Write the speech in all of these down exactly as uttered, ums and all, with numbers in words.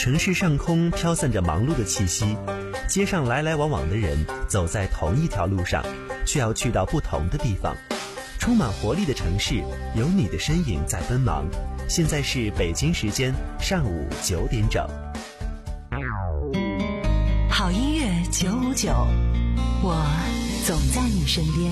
城市上空飘散着忙碌的气息，街上来来往往的人走在同一条路上，却要去到不同的地方。充满活力的城市，有你的身影在奔忙。现在是北京时间上午九点整。 好音乐九五九，我总在你身边。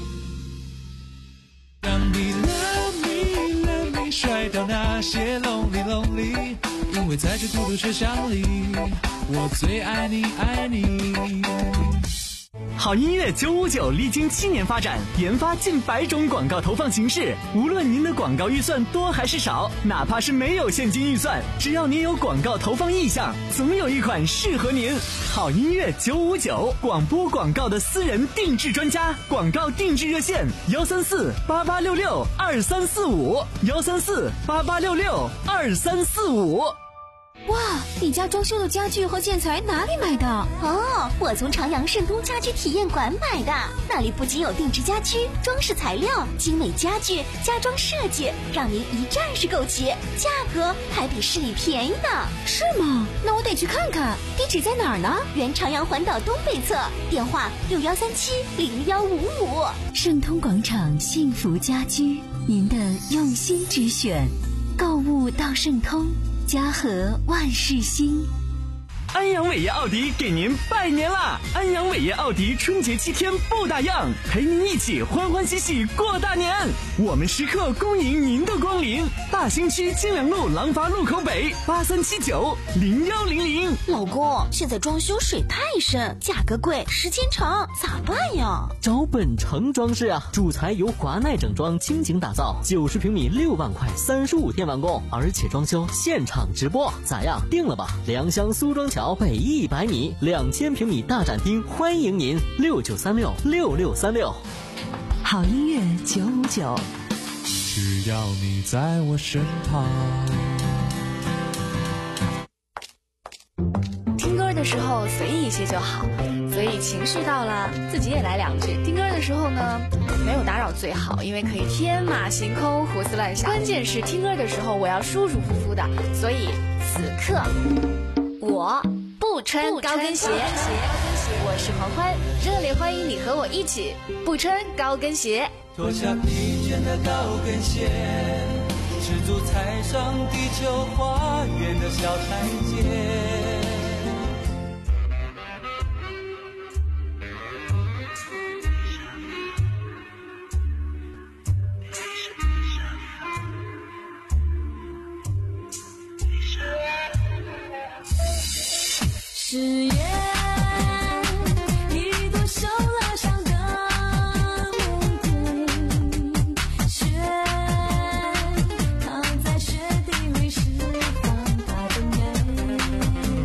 让你 love me love me 甩掉那些 lonely lonely， 因为在这孤独车厢里，我最爱你爱你。 好音乐九五九历经七年发展，研发近百种广告投放形式。无论您的广告预算多还是少，哪怕是没有现金预算，只要您有广告投放意向，总有一款适合您。好音乐九五九，广播广告的私人定制专家，广告定制热线幺三四八八六六二三四五幺三四八八六六二三四五。 哇，你家装修的家具和建材哪里买的？ 哦，我从长阳盛东家居体验馆买的，那里不仅有定制家居、装饰材料、精美家具、家装设计，让您一站式购齐，价格还比市里便宜呢。 是吗？那我得去看看。地址在哪儿呢？ 原长阳环岛东北侧，电话六幺三七零幺五五。 盛通广场幸福家居，您的用心之选，购物到盛通，家和万事兴。 安阳伟业奥迪给您拜年啦！安阳伟业奥迪春节七天不打烊，陪您一起欢欢喜喜过大年。我们时刻恭迎您的光临。大兴区金良路廊坊路口北八三七九零幺零零。 老公，现在装修水太深，价格贵，时间长，咋办呀？ 找本城装饰啊，主材由华奈整装倾情打造，九十平米六万块，三十五天完工，而且装修现场直播，咋样？定了吧？良乡苏庄桥北一百米，两千平米大展厅，欢迎您六九三六六六三六。 好音乐九五九， 只要你在我身旁。 听歌的时候随意一些就好，所以情绪到了自己也来两句。听歌的时候呢，没有打扰最好，因为可以天马行空胡思乱想。关键是听歌的时候我要舒舒服服的，所以此刻我不穿高跟鞋，我是黄欢，热烈欢迎你和我一起不穿高跟鞋。 脱下疲倦的高跟鞋，赤足踩上地球花园的小台阶。 誓言一朵手拉上的玫瑰，雪躺在雪地里释放它的美。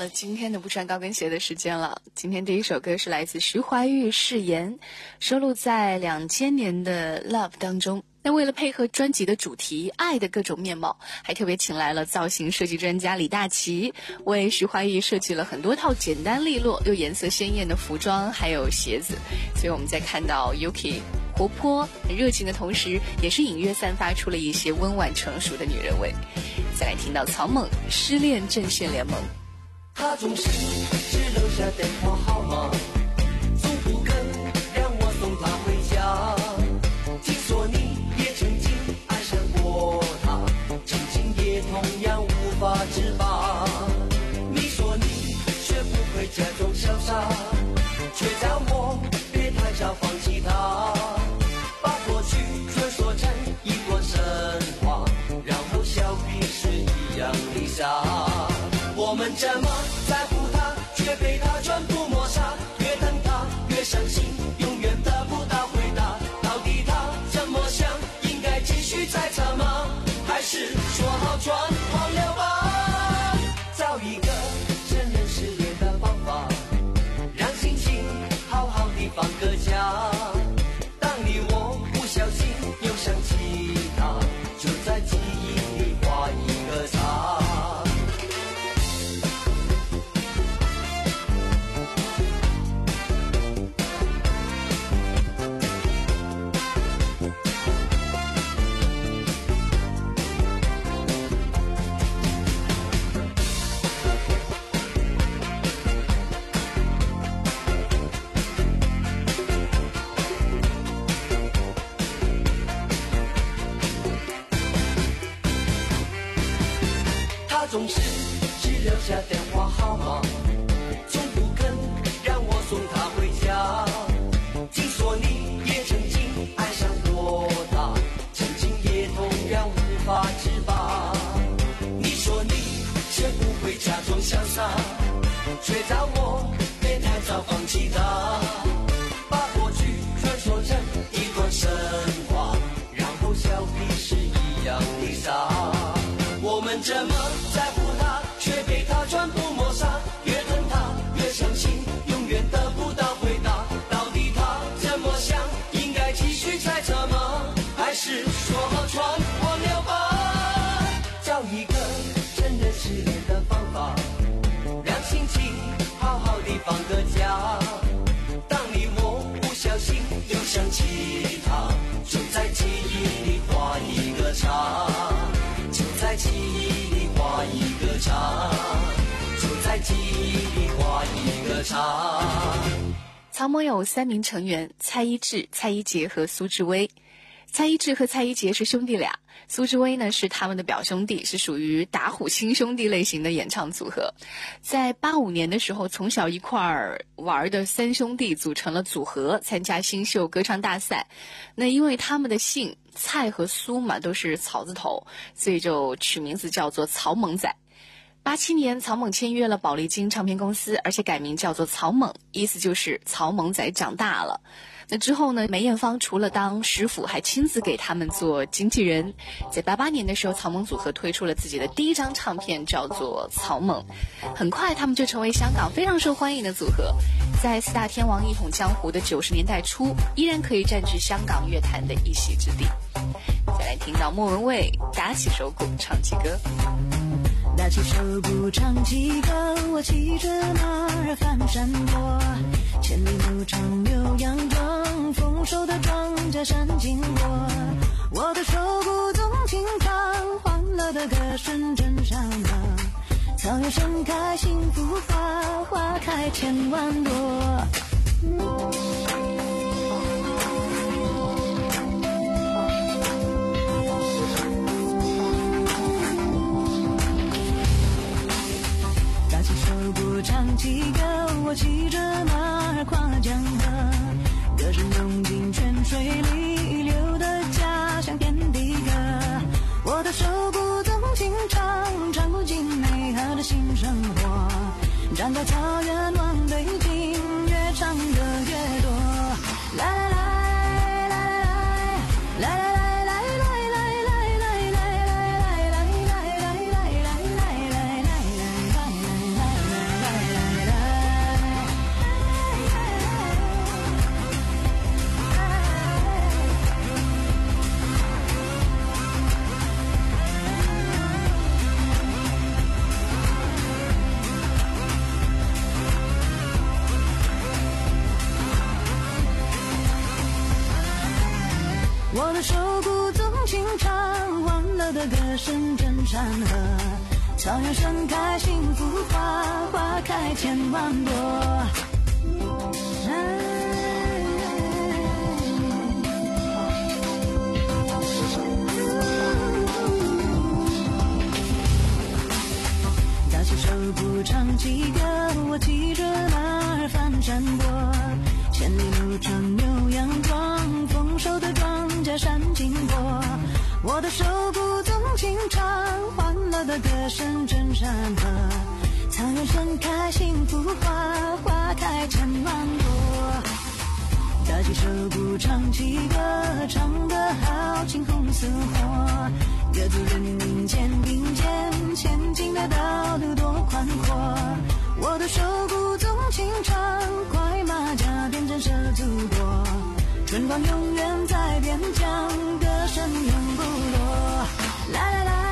了今天的不穿高跟鞋的时间了。今天第一首歌是来自徐怀钰《誓言》，收录在两千年的 Love 当中。那为了配合专辑的主题爱的各种面貌，还特别请来了造型设计专家李大齐，为徐怀钰设计了很多套简单利落又颜色鲜艳的服装还有鞋子。所以我们在看到 Yuki 活泼热情的同时，也是隐约散发出了一些温婉成熟的女人味。再来听到草蜢失恋阵线联盟。 他总是只留下电话号码，从不肯让我送他回家。听说你也曾经爱上过他，曾经也同样无法自拔。你说你学不会假装潇洒，却叫我别太早放弃他，把过去传说成一段神话，然后笑彼此一样的傻。我们怎么在乎他，却被他全部抹杀，越等他越伤心，永远得不到回答。到底他怎么想，应该继续猜测吗？还是说好全忘了吧？找一个承认失恋的方法，让心情好好地放个假。当你我不小心又想起他，就在记忆里画一个叉。总是只留下电话号码，从不肯让我送他回家。听说你也曾经爱上过他，曾经也同样无法自拔。你说你学不会假装潇洒，却叫我别太早放弃他，把过去传说成一段神话，然后笑彼此一样的傻。我们怎么在乎他，却被他全部抹杀，越疼他越伤心，永远得不到回答。到底他怎么想，应该继续猜测吗？还是说好全忘了吧？找一个承认失恋的方法，让心情好好地放个假。当你我不小心又想起他，就在记忆里画一个叉，就在记忆里画一个叉，就在记忆里画一个叉。 草蜢有三名成员：蔡一智、蔡一杰和苏志威。蔡一智和蔡一杰是兄弟俩，苏志威呢是他们的表兄弟，是属于打虎亲兄弟类型的演唱组合。在八五年的时候，从小一块儿玩的三兄弟组成了组合，参加新秀歌唱大赛。那因为他们的姓蔡和苏嘛都是草字头，所以就取名字叫做草蜢仔。八七年，草蜢签约了宝丽金唱片公司，而且改名叫做草蜢，意思就是草蜢仔长大了。那之后呢，梅艳芳除了当师傅，还亲自给他们做经纪人。在八八年的时候，草蜢组合推出了自己的第一张唱片，叫做草蜢。很快他们就成为香港非常受欢迎的组合，在四大天王一统江湖的九十年代初，依然可以占据香港乐坛的一席之地。再来听到莫文蔚打起手鼓唱起歌。 打起手鼓唱起歌，我骑着马儿翻山坡，千里牧场牛羊壮，丰收的庄稼山经过，我的手鼓总轻唱，欢乐的歌声震上了，草原盛开幸福花，花开千万朵。唱起歌，我骑着马儿跨江河，歌声涌进泉水里，流的家乡遍地歌。我的手鼓总轻唱，唱不尽美好的新生活。站在草原望北京，越唱得越多。 我的手鼓纵情唱，欢乐的歌声震山河。草原盛开幸福花，花开千万朵。打起手鼓唱起歌，我骑着马儿翻山坡。千里路长牛羊壮，丰收的庄稼闪金波。我的手鼓纵情唱，欢乐的歌声震山河。草原盛开幸福花，花开千万朵。打起手鼓唱起歌，唱得好青红似火。各族人民肩并肩，前进的道路多宽阔。我的手鼓纵情唱，快马加鞭震慑祖国。春光永远在边疆，歌声永不落。来来来。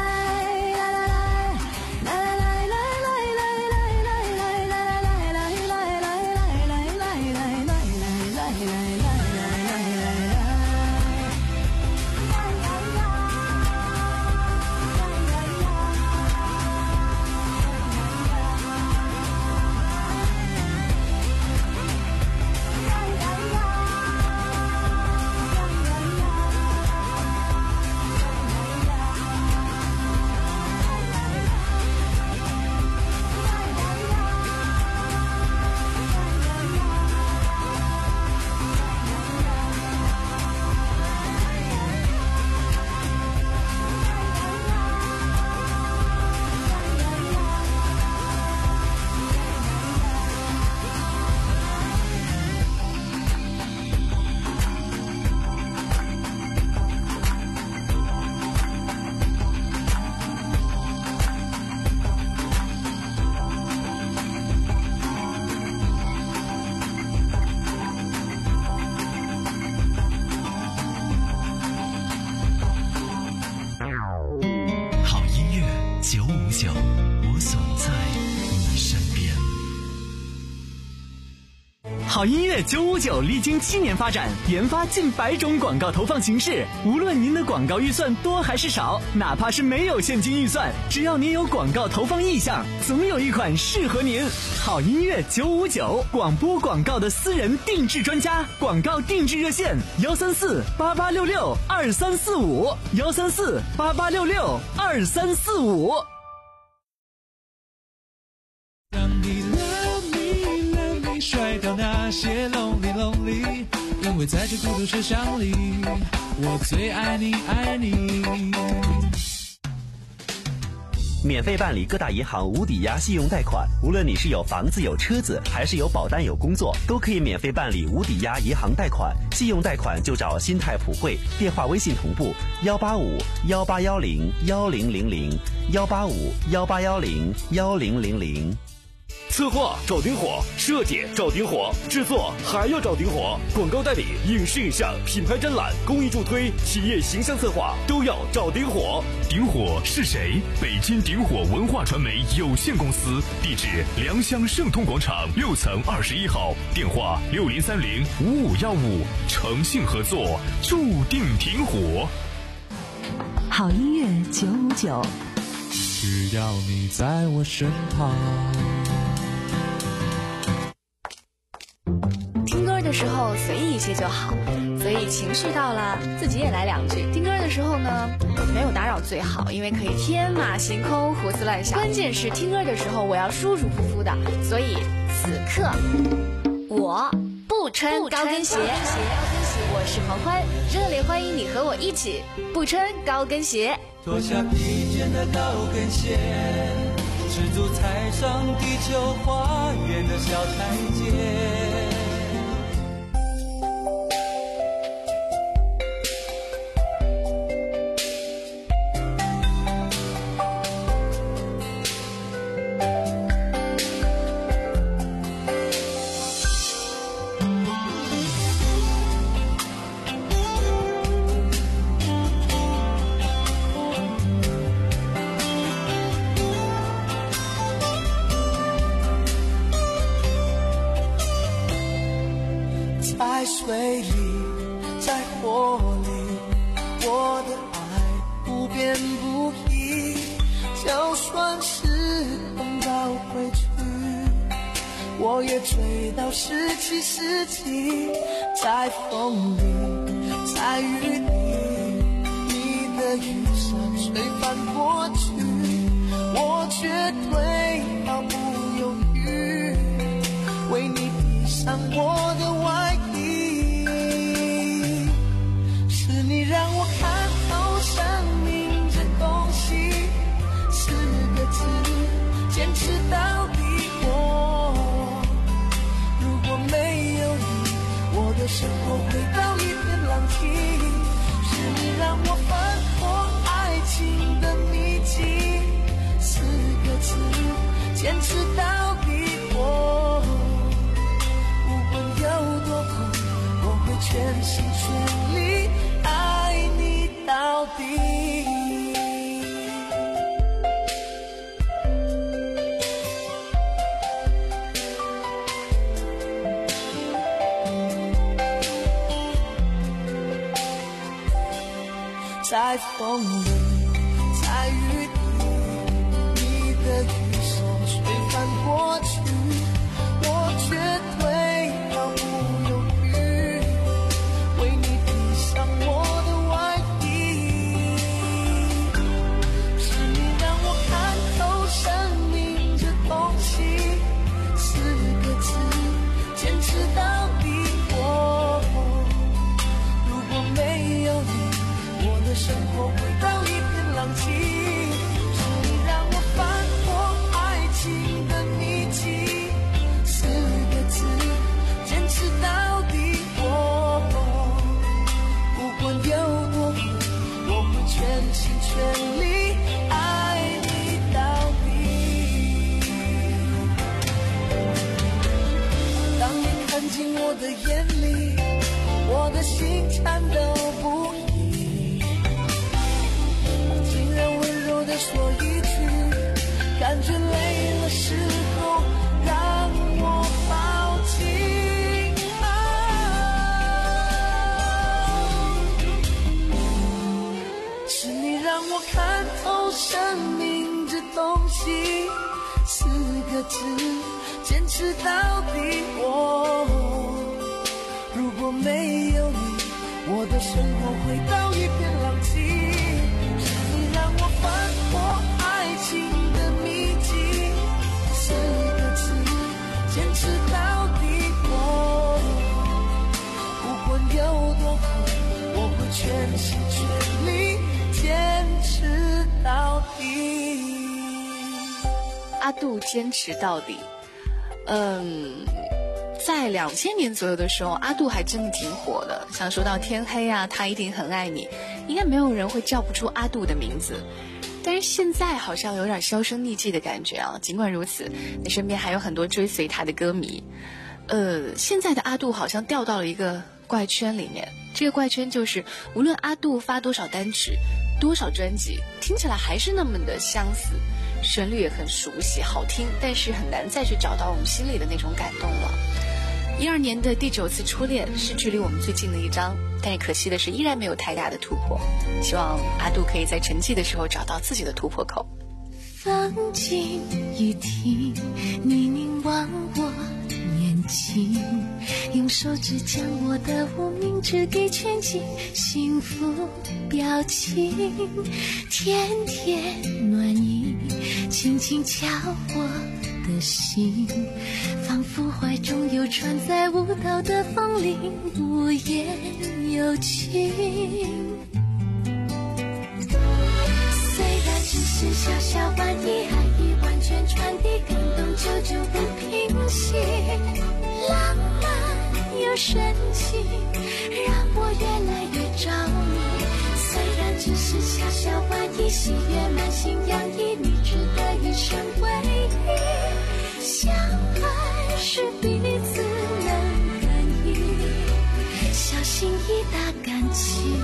好音乐九五九历经七年发展，研发近百种广告投放形式。无论您的广告预算多还是少，哪怕是没有现金预算，只要您有广告投放意向，总有一款适合您。好音乐九五九，广播广告的私人定制专家，广告定制热线：幺三四八八六六二三四五，幺三四八八六六二三四五。 甩掉那些 lonely lonely， 因为在这孤独车厢里，我最爱你爱你。 免费办理各大银行无抵押信用贷款，无论你是有房子有车子，还是有保单有工作，都可以免费办理无抵押银行贷款。信用贷款就找新泰普惠，电话微信同步幺八五幺八幺零幺零零零幺八五幺八幺零幺零零零。 策划找顶火，设计找顶火，制作还要找顶火，广告代理、影视影像、品牌展览、公益助推、企业形象策划都要找顶火。 顶火是谁？北京顶火文化传媒有限公司，地址良乡盛通广场六层二十一号，电话六零三零五五幺五，诚信合作，注定顶火。 好音乐九五九， 只要你在我身旁。 听歌的时候随意一些就好，所以情绪到了自己也来两句。听歌的时候呢，没有打扰最好，因为可以天马行空胡思乱想。关键是听歌的时候我要舒舒服服的，所以此刻我不穿高跟鞋。我是黄欢，热烈欢迎你和我一起不穿高跟鞋。 脱下披肩的高跟鞋，赤足踩上地球花园的小台阶。 我的爱不变不移，就算时空倒回去，我也追到十七世纪，在风里，在雨里，你的雨伞吹翻过去，我绝对毫不犹豫，为你披上我的外衣。是你让我看透生命这东西，四个字，坚持到底。我如果没有你，我的生活回到一片狼藉。是你让我翻破爱情的秘籍，四个字，坚持到底。我无论有多苦，我会全心全力爱你到底。在风里，在雨里，你的雨伞吹翻过去，我绝对毫不犹豫，为你披上我的外衣。是你让我看透生命这东西，四个字，坚持到底。我如果没有你，我的生活回到一片狼藉。是你让我翻破爱情的秘籍，四个字，坚持到底。我不管有多苦，我会全心全力爱你到底。当你看进我的眼里，我的心颤抖不已，竟然温柔地说一句，感觉累了时候让我抱紧。啊，是你让我看透生命这东西，四个字，坚持到底。我如果没有你，我的生活回到一片狼藉。是你让我翻破爱情的秘籍，四个字，坚持到底。我不管有多苦，我会全心全力坚持到底。 阿杜坚持到底。嗯，在两千年左右的时候，阿杜还真的挺火的。像说到天黑啊，他一定很爱你，应该没有人会叫不出阿杜的名字。但是现在好像有点销声匿迹的感觉啊。尽管如此，你身边还有很多追随他的歌迷。呃，现在的阿杜好像掉到了一个怪圈里面。这个怪圈就是，无论阿杜发多少单曲、多少专辑，听起来还是那么的相似。旋律也很熟悉好听，但是很难再去找到我们心里的那种感动了。一二年的第九次初恋是距离我们最近的一张，但是可惜的是依然没有太大的突破。希望阿杜可以在沉寂的时候找到自己的突破口。 风静雨停，你凝望我眼睛，用手指将我的无名指给圈进幸福表情，甜甜暖意轻轻敲我的心，仿佛怀中有船在舞蹈的风铃，无言有情。虽然只是小小玩意，爱已完全传递，感动久久不平息，浪漫又深情，让我越来越着迷。虽然只是小小玩意，喜悦满心洋溢，你值得一生唯一。相爱是彼此能感应，小心翼翼打感情。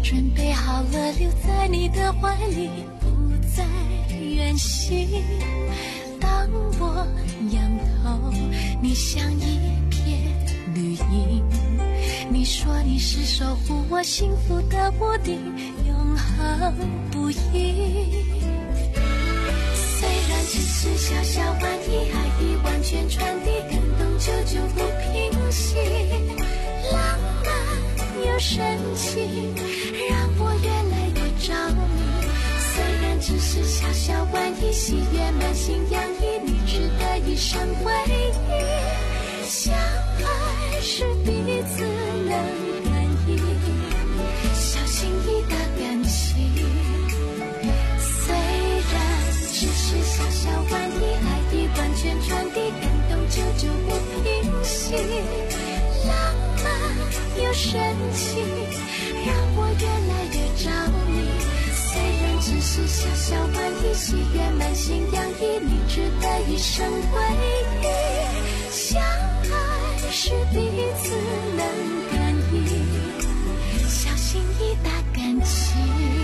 准备好了，留在你的怀里，不再远行。当我仰头，你像一片绿荫。你说你是守护我幸福的屋顶，永恒不移。虽然只是小小玩意，爱已完全传递，感动久久不平息。浪漫又神奇，让我越来越着迷。虽然只是小小玩意，喜悦满心洋溢，你值得一生回忆。相爱是彼此能感应，小心翼翼的感情。虽然只是小小玩意，爱已完全传递，感动久久不平息。浪漫又神奇，让我越来越着迷。虽然只是小小玩意，喜悦满心洋溢，你值得一生回忆。相爱是彼此能感应，小心翼翼的感情。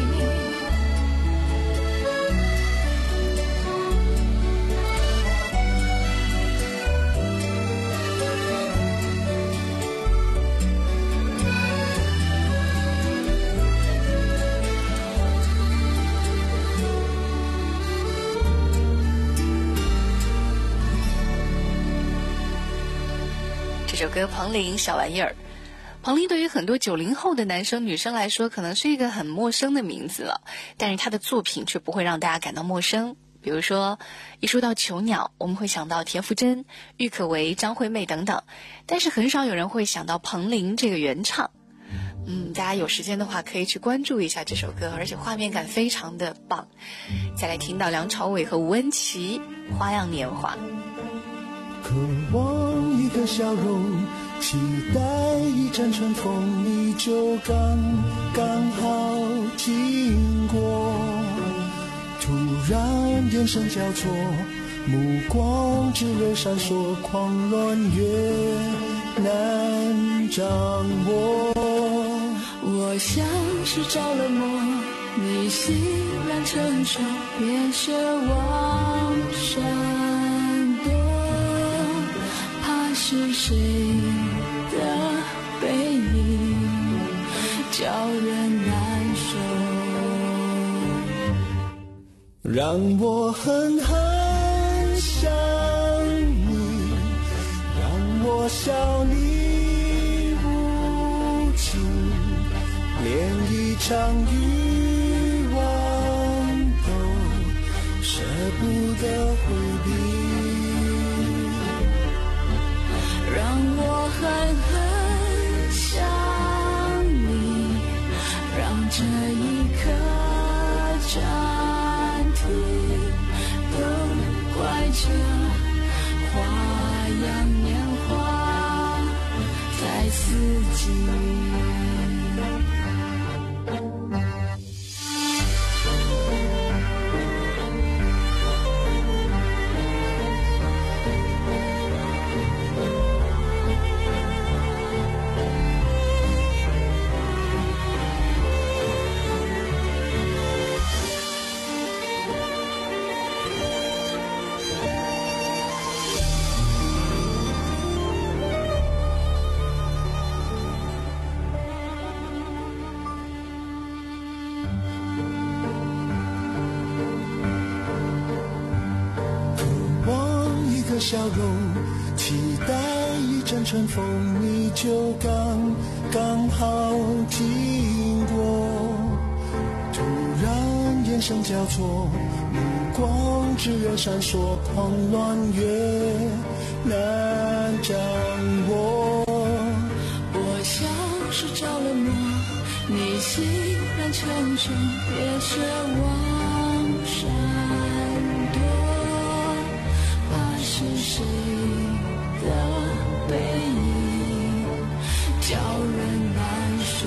这首歌彭羚小玩意儿，彭羚对于很多九零后的男生女生来说可能是一个很陌生的名字了，但是他的作品却不会让大家感到陌生。比如说一说到囚鸟，我们会想到田馥甄、郁可唯、张惠妹等等，但是很少有人会想到彭羚这个原唱。嗯，大家有时间的话可以去关注一下这首歌，而且画面感非常的棒。再来听到梁朝伟和吴恩琪《花样年华》。 渴望一个笑容，期待一阵春风，你就刚刚好经过。突然眼神交错，目光炙热闪烁，狂乱越难掌握。 我像是着了魔，你欣然承受，别奢望闪躲。怕是谁的背影叫人难受， 让我狠狠想你，让我笑你无情，连一场欲望都舍不得回避。 让我狠狠想你，让这一刻暂停，都怪这花样年华太刺激。 笑容，期待一阵春风，你就刚刚好经过。突然眼神交错，目光炙热闪烁，狂乱越难掌握。 我像是着了魔，你欣然承受，别奢望闪躲。是谁的背影叫人难受，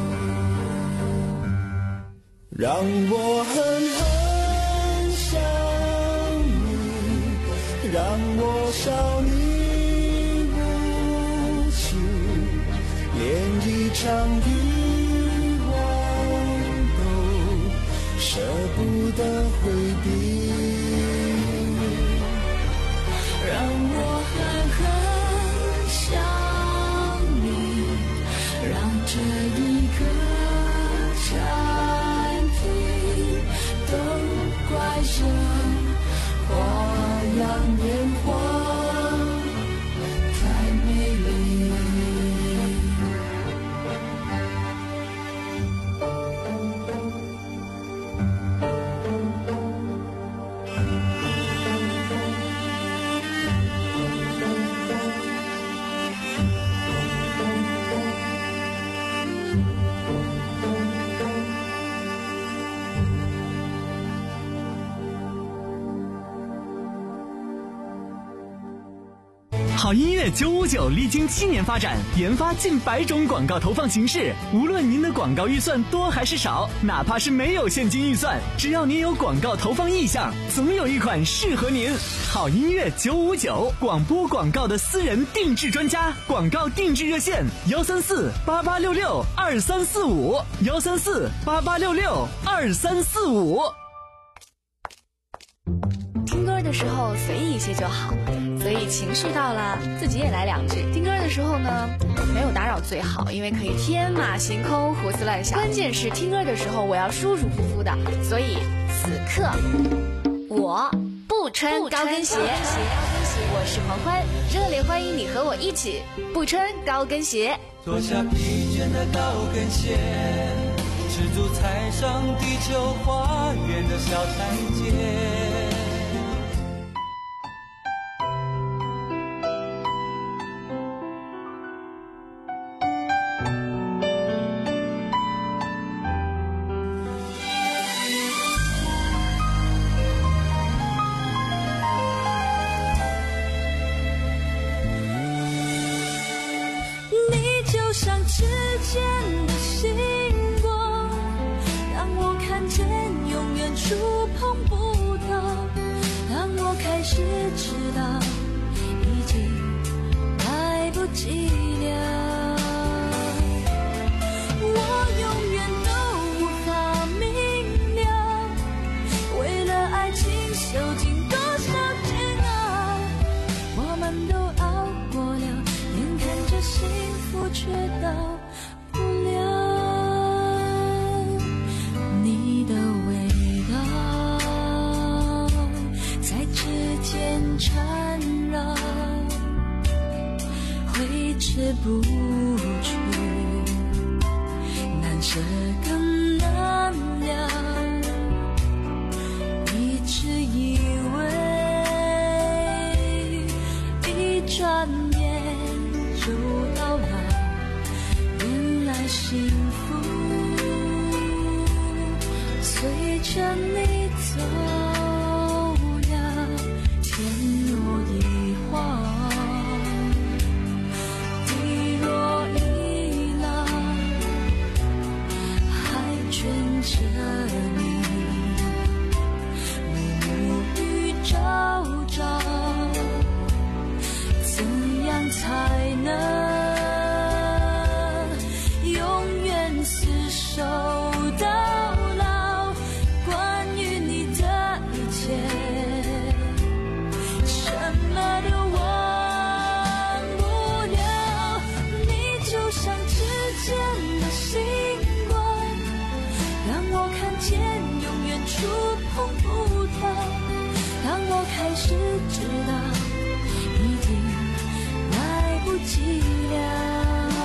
让我狠狠想你，让我笑你无情，连一场欲望舍不得回避， 让我狠狠想你，让这一刻暂停，都怪这花样年华太美丽。 好音乐九五九历经七年发展，研发近百种广告投放形式。无论您的广告预算多还是少，哪怕是没有现金预算，只要您有广告投放意向，总有一款适合您。好音乐九五九，广播广告的私人定制专家，广告定制热线：幺三四八八六六二三四五，幺三四八八六六二三四五。 听歌的时候随意一些就好，所以情绪到了自己也来两句。听歌的时候呢，没有打扰最好，因为可以天马行空胡思乱想。关键是听歌的时候我要舒舒服服的，所以此刻我不穿高跟鞋。我是黄欢，热烈欢迎你和我一起不穿高跟鞋。 脱下疲倦的高跟鞋，赤足踩上地球花园的小台阶。 之间的星光，让我看见永远触碰不到，让我开始知道已经来不及了。我永远都无法明了，为了爱情受尽多少煎熬，我们都熬过了，眼看着幸福却到不了你的味道，在指尖缠绕，挥之不去，难舍更难了。一直以为一转眼就到老，原来幸福随着你走呀，天若一晃，地若一浪，还卷着你，暮雨朝朝，怎样才能守到老？关于你的一切，什么都忘不了。你就像指尖的星光，让我看见永远触碰不到，让我开始知道已经来不及了。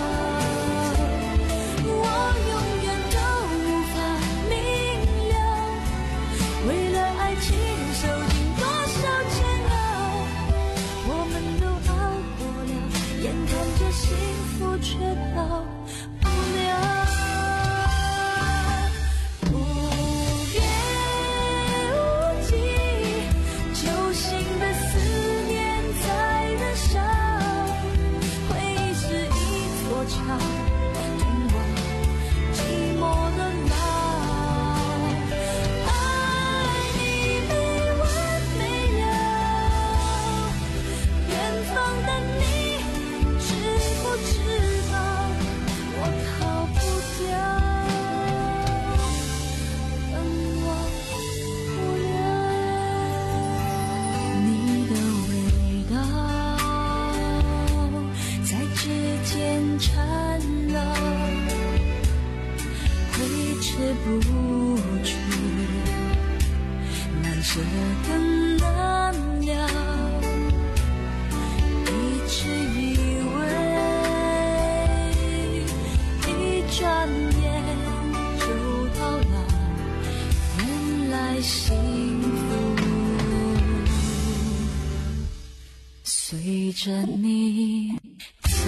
受尽多少煎熬，我们都熬过了，眼看着幸福却到不了。无边无际，揪心的思念在燃烧，回忆是一座桥，通往寂寞的老。 着你走。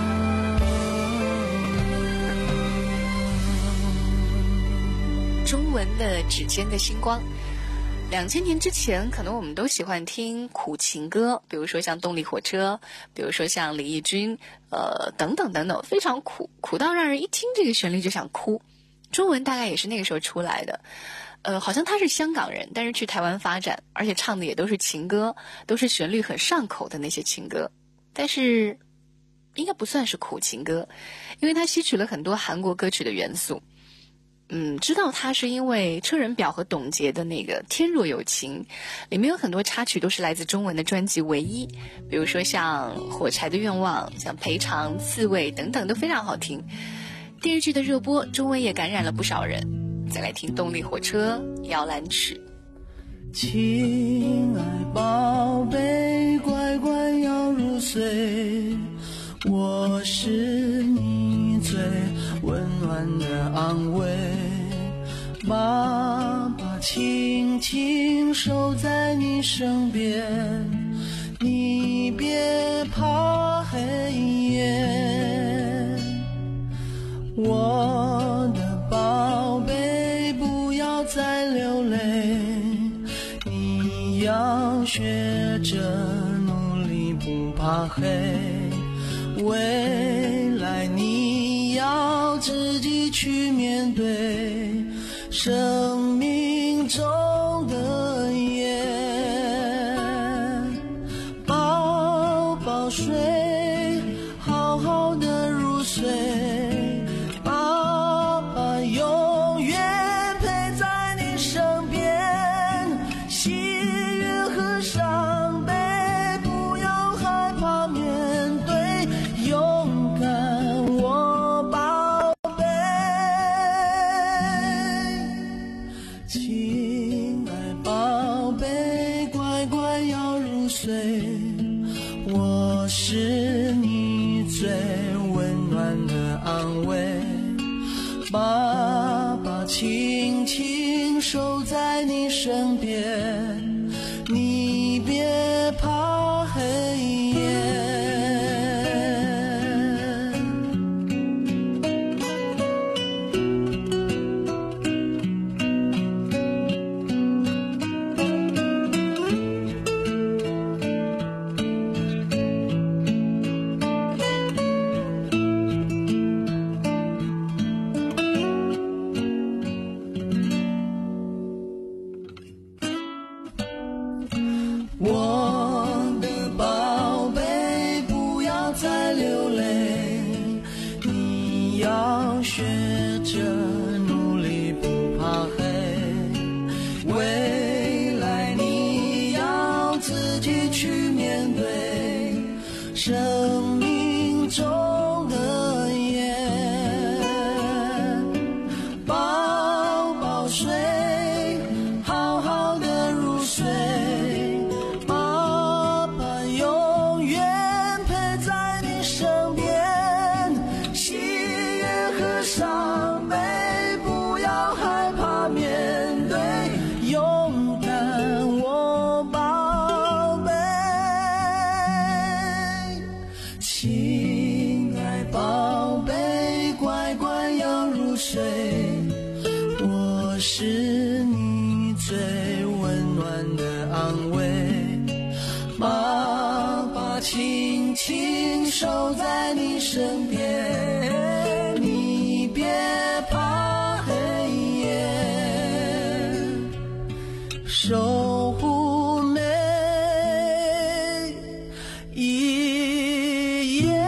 中文的指尖的星光，两千年之前可能我们都喜欢听苦情歌，比如说像动力火车，比如说像李翊君呃，等等等等，非常苦，苦到让人一听这个旋律就想哭。中文大概也是那个时候出来的，呃，好像他是香港人，但是去台湾发展，而且唱的也都是情歌，都是旋律很上口的那些情歌，但是应该不算是苦情歌，因为他吸取了很多韩国歌曲的元素。嗯，知道他是因为车仁表和董洁的那个《天若有情》，里面有很多插曲都是来自中文的专辑《唯一》，比如说像《火柴的愿望》、像《赔偿》、《刺猬》等等都非常好听。电视剧的热播，中文也感染了不少人。再来听动力火车《摇篮曲》。 亲爱宝贝，乖乖要入睡，我是你最温暖的安慰，爸爸轻轻守在你身边，你别怕黑夜，我的宝贝不要再流泪，你要学着努力不怕黑，未来你要自己去面对生命中的夜，宝宝睡，好好的入睡，爸爸永远陪在你身边，喜悦和伤悲不要害怕面对，勇敢我宝贝，亲爱宝贝，乖乖要入睡，我是你最温暖的安慰，爸爸轻轻守在你身边，你别怕黑夜。我的宝贝不要再流泪，你要学着努力不怕黑，未来你要自己去面对生命中的夜，宝宝睡，好好的入睡，伤悲不要害怕面对，勇敢我宝贝，亲爱宝贝，乖乖要入睡，我是你最温暖的安慰，爸爸轻轻守在你身边，你别怕黑夜，守护每一夜。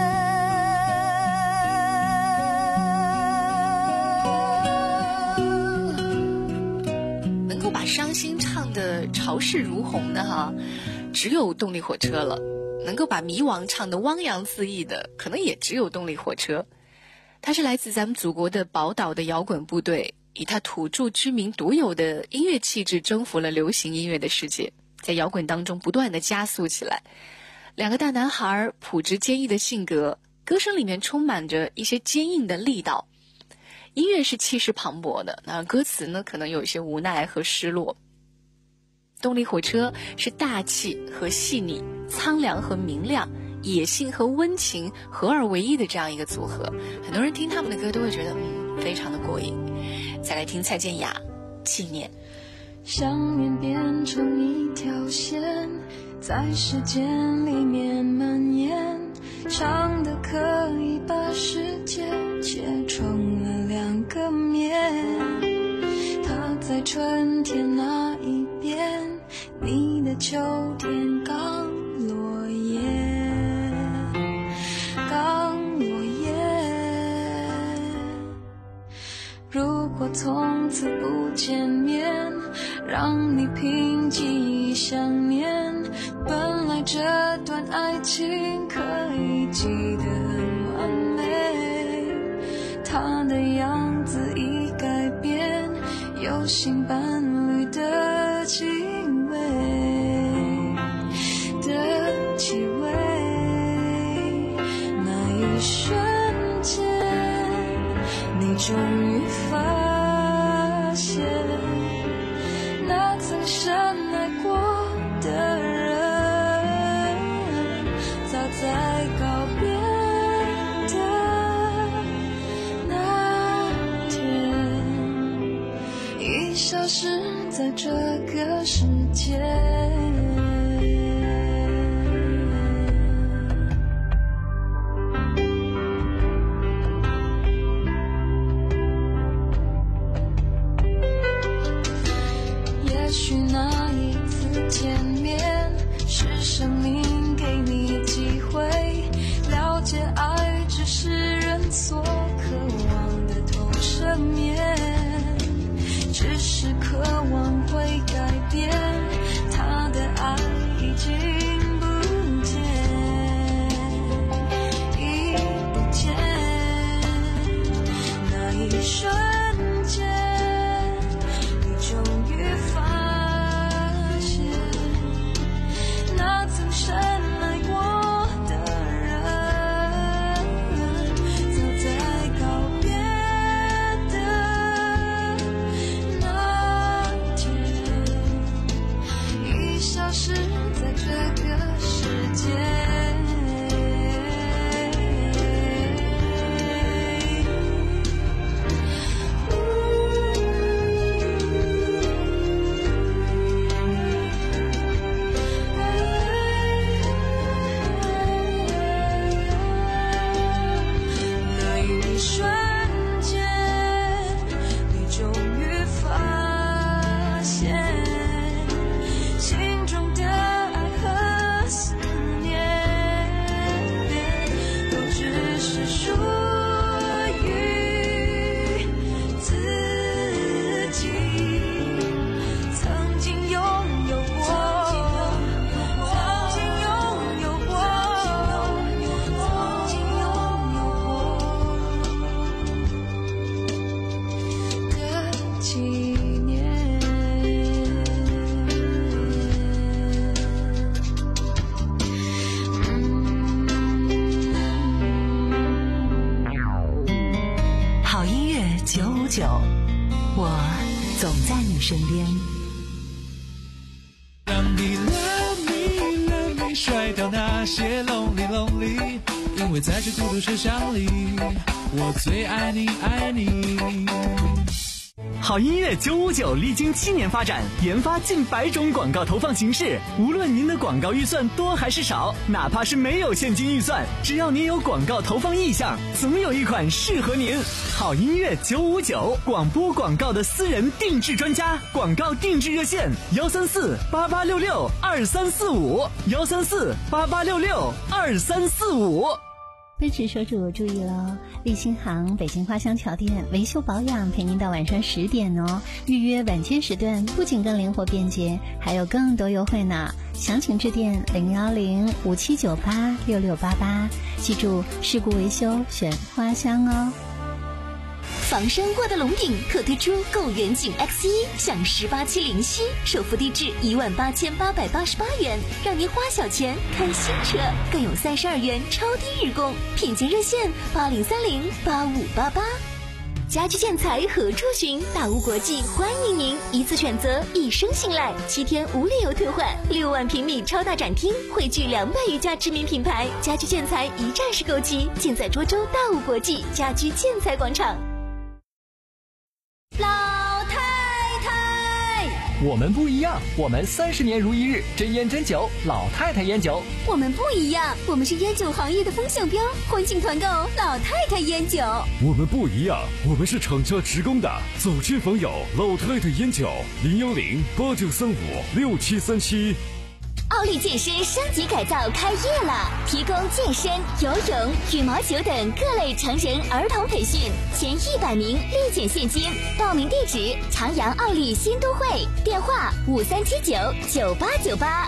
能够把伤心唱得潮势如虹的哈，只有动力火车了。能够把迷惘唱得汪洋四溢的，可能也只有动力火车。它是来自咱们祖国的宝岛的摇滚部队，以他土著居民独有的音乐气质征服了流行音乐的世界，在摇滚当中不断的加速起来。两个大男孩朴直坚毅的性格，歌声里面充满着一些坚硬的力道。音乐是气势磅礴的，那歌词呢可能有一些无奈和失落。 动力火车是大气和细腻，苍凉和明亮，野性和温情合二为一的这样一个组合。很多人听他们的歌都会觉得嗯，非常的过瘾。再来听蔡健雅《纪念》。 想念变成一条线，在时间里面蔓延，长的可以把世界切成了两个面。它在春天那一边，你的秋天刚落叶，刚落叶。如果从此不见面，让你凭记忆想念，本来这段爱情可以记得很完美，他的样子已改变，有新伴侣的气味的气味。那一瞬间，你终于发现，那曾深爱过的人，早在告别的那天，已消失在这个世界。也许那一次见面，是生命给你机会，了解爱只是人所渴望的投射面，只是渴望会改变，他的爱已经不见，已不见。那一瞬间，你终于发现，那曾深爱过的人，早在告别的那天，已消失在这个世界。 九五九，我总在你身边。 让你 love me love me 甩掉那些 lonely lonely， 因为在这孤独车厢里，我最爱你爱你。 好音乐九五九历经七年发展，研发近百种广告投放形式。无论您的广告预算多还是少，哪怕是没有现金预算，只要您有广告投放意向，总有一款适合您。好音乐九五九，广播广告的私人定制专家，广告定制热线幺三四八八六六二三四五幺三四八八六六二三四五。 奔驰车主注意了，立新行北京花乡桥店维修保养陪您到晚上十点哦。预约晚间时段不仅更灵活便捷，还有更多优惠呢。详情致电零幺零五七九八六六八八，记住事故维修选花乡哦。 防身过的龙顶特推出购远景 X 一 享十八期零息，首付低至一万八千八百八十八元，让您花小钱看新车，更有三十二元超低日供，品鉴热线八零三零八五八八。 家居建材何处寻？大屋国际欢迎您，一次选择，一生信赖，七天无理由退换，六万平米超大展厅，汇聚两百余家知名品牌，家居建材一站式购齐，尽在涿州大屋国际家居建材广场。 老太太， 我们不一样，我们三十年如一日，真烟真酒，老太太烟酒。 我们不一样，我们是烟酒行业的风向标，欢庆团购老太太烟酒。 我们不一样，我们是厂家直供的，走亲访友老太太烟酒，零幺零八九三五六七三七。 奥利健身升级改造开业了，提供健身、游泳、羽毛球等各类成人儿童培训，前一百名立减现金。报名地址：长阳奥利新都会，电话五三七九九八九八。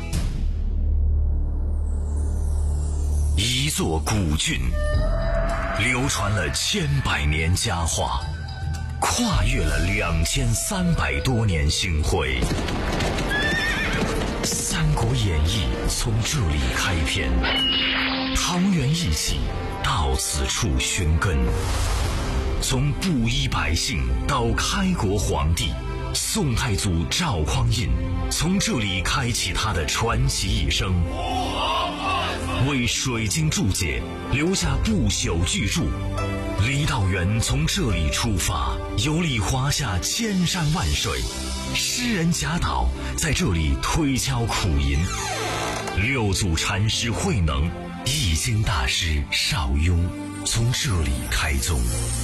一座古郡，流传了千百年佳话，跨越了两千三百多年星辉。《三国演义》从这里开篇，桃园义气到此处寻根。从布衣百姓到开国皇帝，宋太祖赵匡胤从这里开启他的传奇一生，为水经注解留下不朽巨著。李道元从这里出发，游历华夏千山万水，诗人贾岛在这里推敲苦吟，六祖禅师慧能、易经大师邵雍从这里开宗。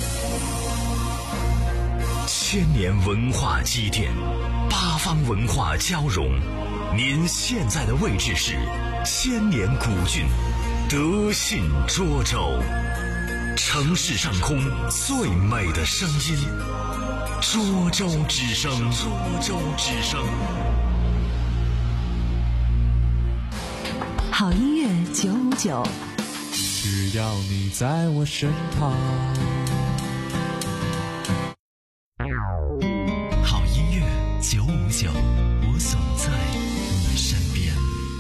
千年文化积淀，八方文化交融，您现在的位置是千年古郡德信涿州，城市上空最美的声音，涿州之声，涿州之声。 好音乐九五九， 只要你在我身旁。 好音乐九五九，我总在你身边。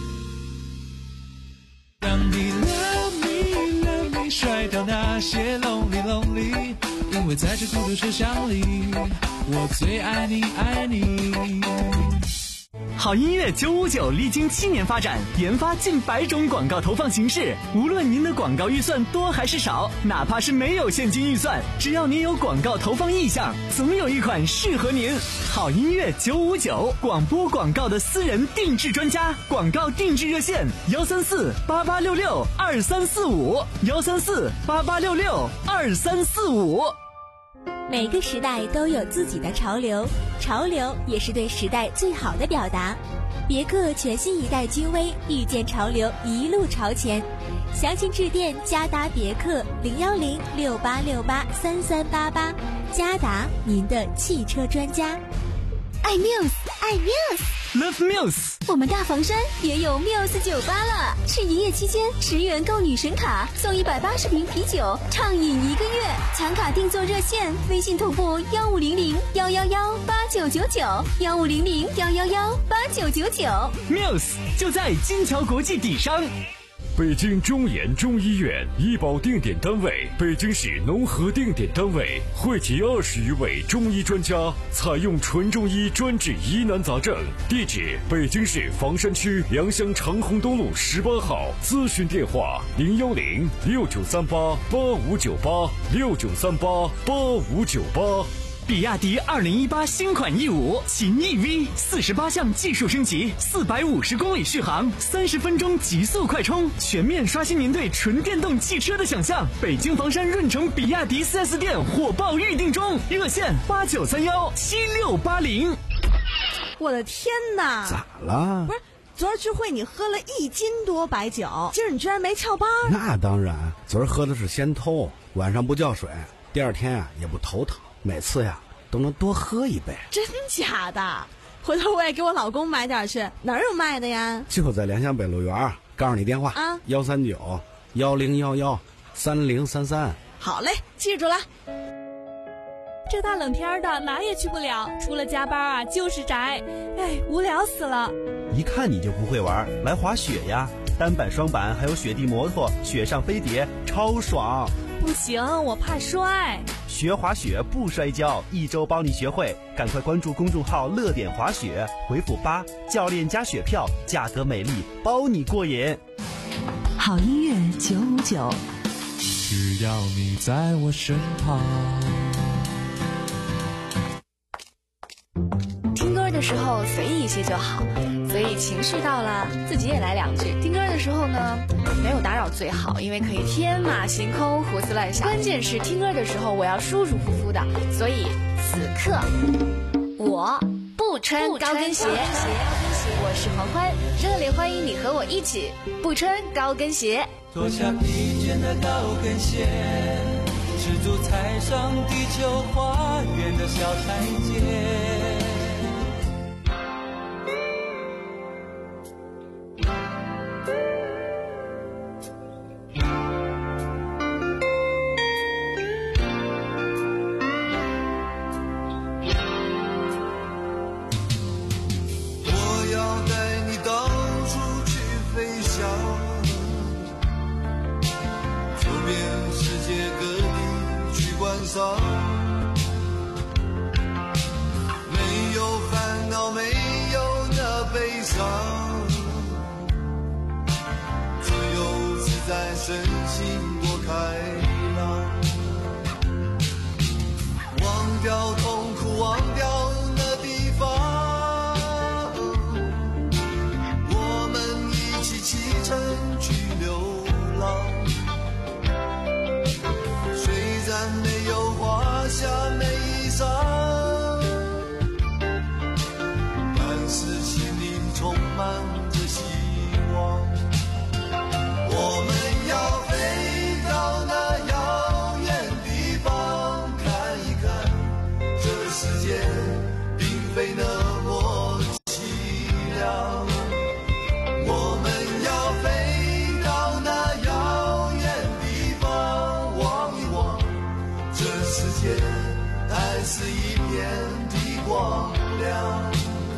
让你 love me love me 甩掉那些 lonely lonely， 因为在这孤独车厢里，我最爱你爱你。 好音乐九五九历经七年发展，研发近百种广告投放形式。无论您的广告预算多还是少，哪怕是没有现金预算，只要您有广告投放意向，总有一款适合您。好音乐九五九，广播广告的私人定制专家，广告定制热线：幺三四八八六六二三四五，幺三四八八六六二三四五。 每个时代都有自己的潮流，潮流也是对时代最好的表达。别克全新一代君威遇见潮流，一路朝前。详情致电嘉达别克零幺零六八六八三三八八，嘉达您的汽车专家。爱 Muse， 爱 Muse，Love Muse。 我们大房山也有 Muse 酒吧了，是营业期间十元购女神卡送一百八十瓶啤酒，畅饮一个月。抢卡订座热线：微信同步幺五零零幺幺幺八九九九，幺五零零幺幺幺八九九九。 Muse 就在金桥国际底商。 北京中研中医院医保定点单位，北京市农合定点单位，汇集二十余位中医专家，采用纯中医专治疑难杂症。地址：北京市房山区良乡长虹东路十八号。咨询电话：零幺零六九三八八五九八六九三八八五九八。 比亚迪二零一八新款 E 五 秦 E V 四十八项技术升级，四百五十公里续航，三十分钟极速快充，全面刷新您对纯电动汽车的想象。北京房山润城比亚迪 四 S 店火爆预定中，热线八九三幺七六八零。 我的天哪！ 咋了？ 不是，昨儿聚会你喝了一斤多白酒，今儿你居然没翘班？ 那当然，昨儿喝的是仙偷，晚上不叫水，第二天啊也不头疼。每次呀都能多喝一杯。 真假的？回头我也给我老公买点去。哪儿有卖的呀？ 就在良乡北路园，告诉你电话啊，幺三九幺零幺幺三零三三。 好嘞，记住了。 这大冷天的哪也去不了，除了加班啊就是宅，哎，无聊死了。 一看你就不会玩，来滑雪呀，单板双板还有雪地摩托，雪上飞碟超爽。 不行，我怕摔。 学滑雪不摔跤，一周帮你学会。赶快关注公众号乐点滑雪，回复八，教练加雪票，价格美丽，包你过瘾。 好音乐九五九， 只要你在我身旁。 听歌的时候随意一些就好，所以情绪到了自己也来两句。听歌的时候呢，没有打扰最好，因为可以天马行空胡思乱想。关键是听歌的时候我要舒舒服服的，所以此刻我不穿高跟鞋。我是黄欢，热烈欢迎你和我一起不穿高跟鞋。 脱下疲倦的高跟鞋，赤足踩上地球花园的小台阶。 没有烦恼，没有那悲伤，自由自在，身心多开朗，忘掉痛苦，忘掉那地方，我们一起启程去流浪。虽然没有华厦美衣裳，但是心里充满着希望。我们要飞到那遥远地方，看一看这世界并非那么凄凉。我们要飞到那遥远地方，望一望这世界还是一片的光亮。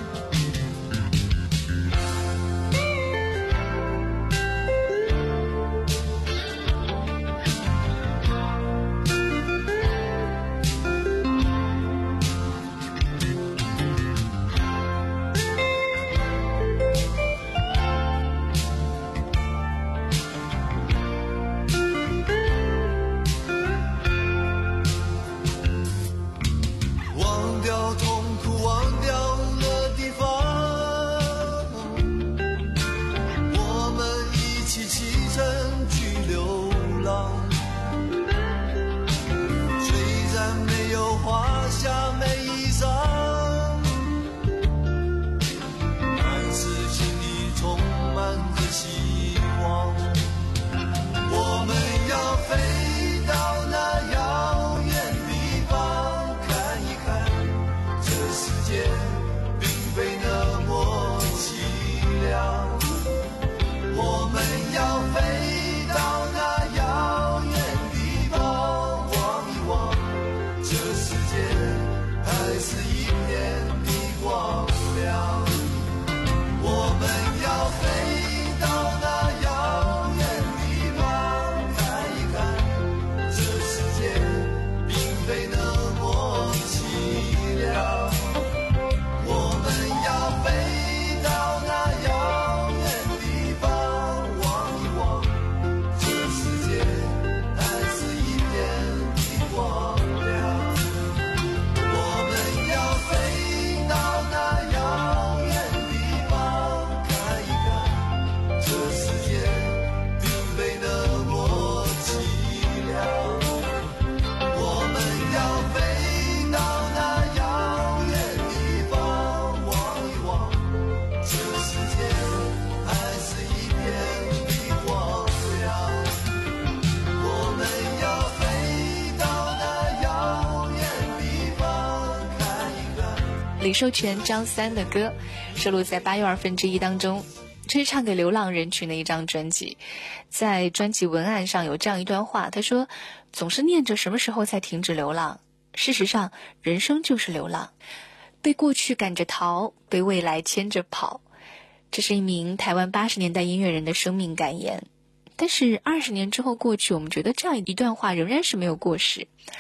李寿全、张三的歌收录在八又二分之一当中，这是唱给流浪人群的一张专辑。在专辑文案上有这样一段话，他说：总是念着什么时候才停止流浪，事实上人生就是流浪，被过去赶着逃，被未来牵着跑。这是一名台湾八十年代音乐人的生命感言。但是二十年之后过去，我们觉得这样一段话仍然是没有过时。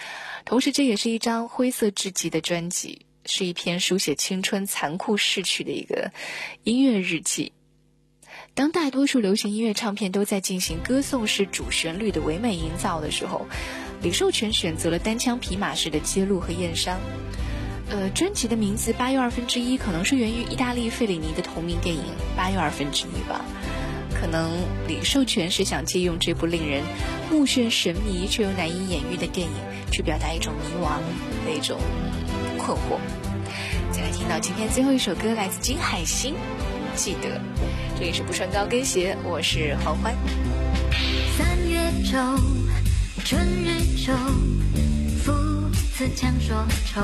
同时这也是一张灰色至极的专辑，是一篇书写青春残酷逝去的一个音乐日记。当大多数流行音乐唱片都在进行歌颂式主旋律的唯美营造的时候，李寿全选择了单枪匹马式的揭露和验伤。呃，专辑的名字八又二分之一可能是源于意大利费里尼的同名电影八又二分之一吧。可能李寿全是想借用这部令人目眩神迷却又难以言喻的电影，去表达一种迷惘的一种困惑。再来听到今天最后一首歌，来自金海心，记得。这里是不穿高跟鞋，我是黄欢。 三月愁，春日愁，父子强说愁。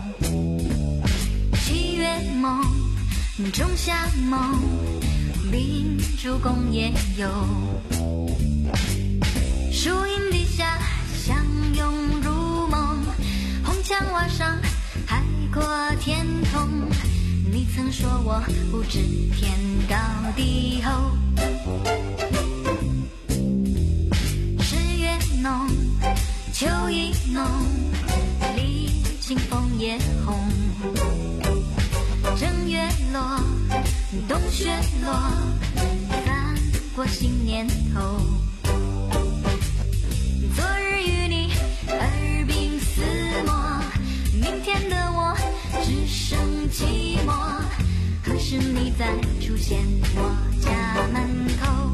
七月梦，仲夏梦，秉烛共夜游。树荫底下相拥入梦，红墙瓦上海阔天空。你曾说我不知天高地厚。十月浓，秋意浓，历经枫叶红。正月落，冬雪落，翻过新年头。昨日与你耳鬓厮磨，明天的我只剩寂寞。何时你再出现我家门口？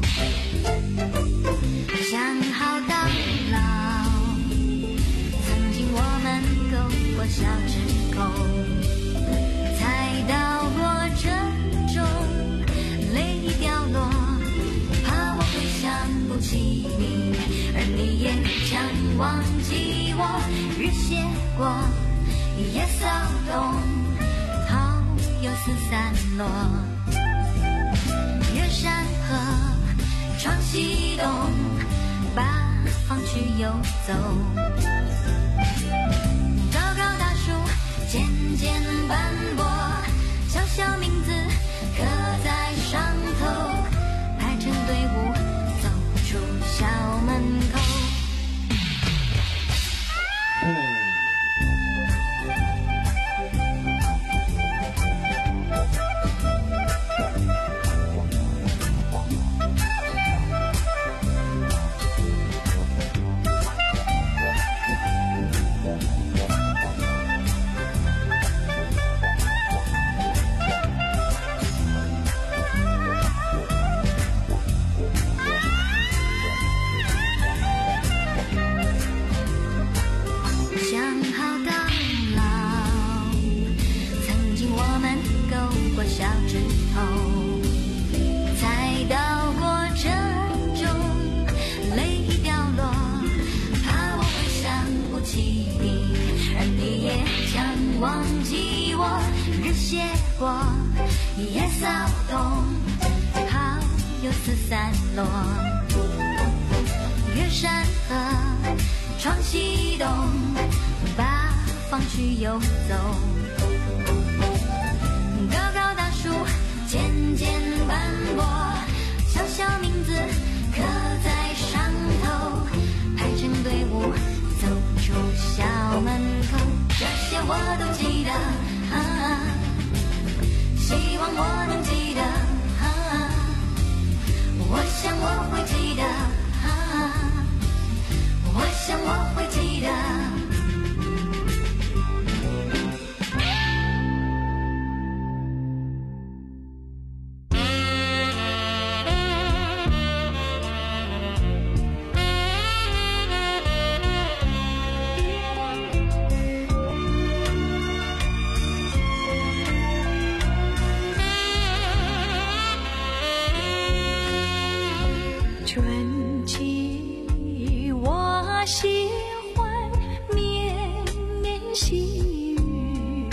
想好到老，曾经我们勾过小指口，才到过这种泪掉落，怕我会想不起你，而你也想忘记我。日写过，夜骚动，好又四散落。越山河，闯西东，八方去游走。高高大树，渐渐斑驳，小小名字刻在上头，排成队伍走出校门口。忘记我，日写过，夜骚动，好又四散落。越山河，闯西东，八方去游走。高高大树，渐渐斑驳，小小名字刻在上头，排成队伍走出校门口。这些我都记得，啊，希望我能记得，啊，我想我会记得，啊，我想我会记得。 春季我喜欢绵绵细雨，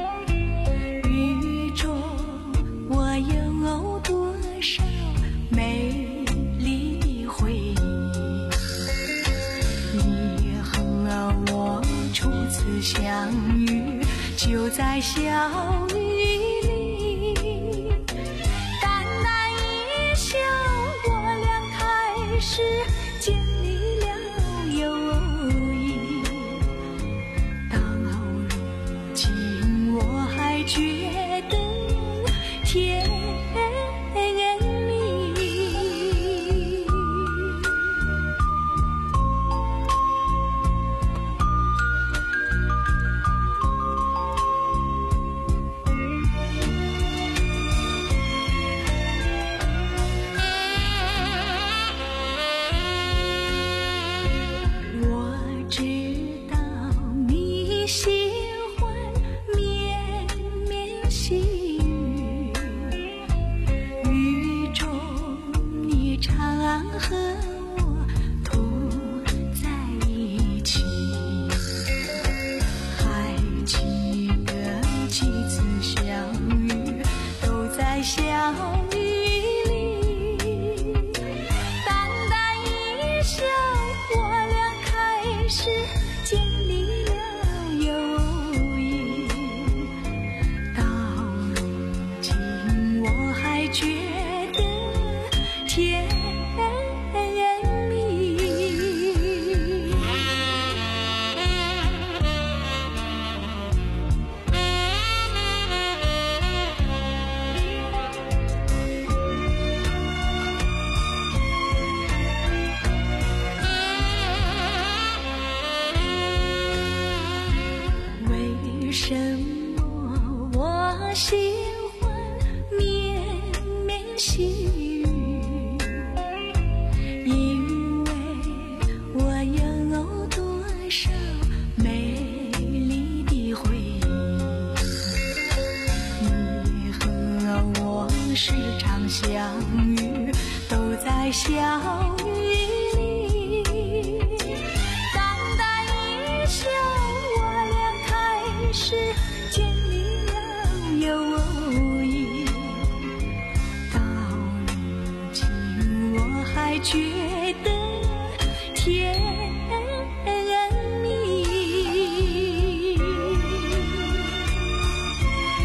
雨中我有多少美丽回忆。你和我初次相遇，就在小雨里，淡淡一笑，我俩开始建立了友谊。 是。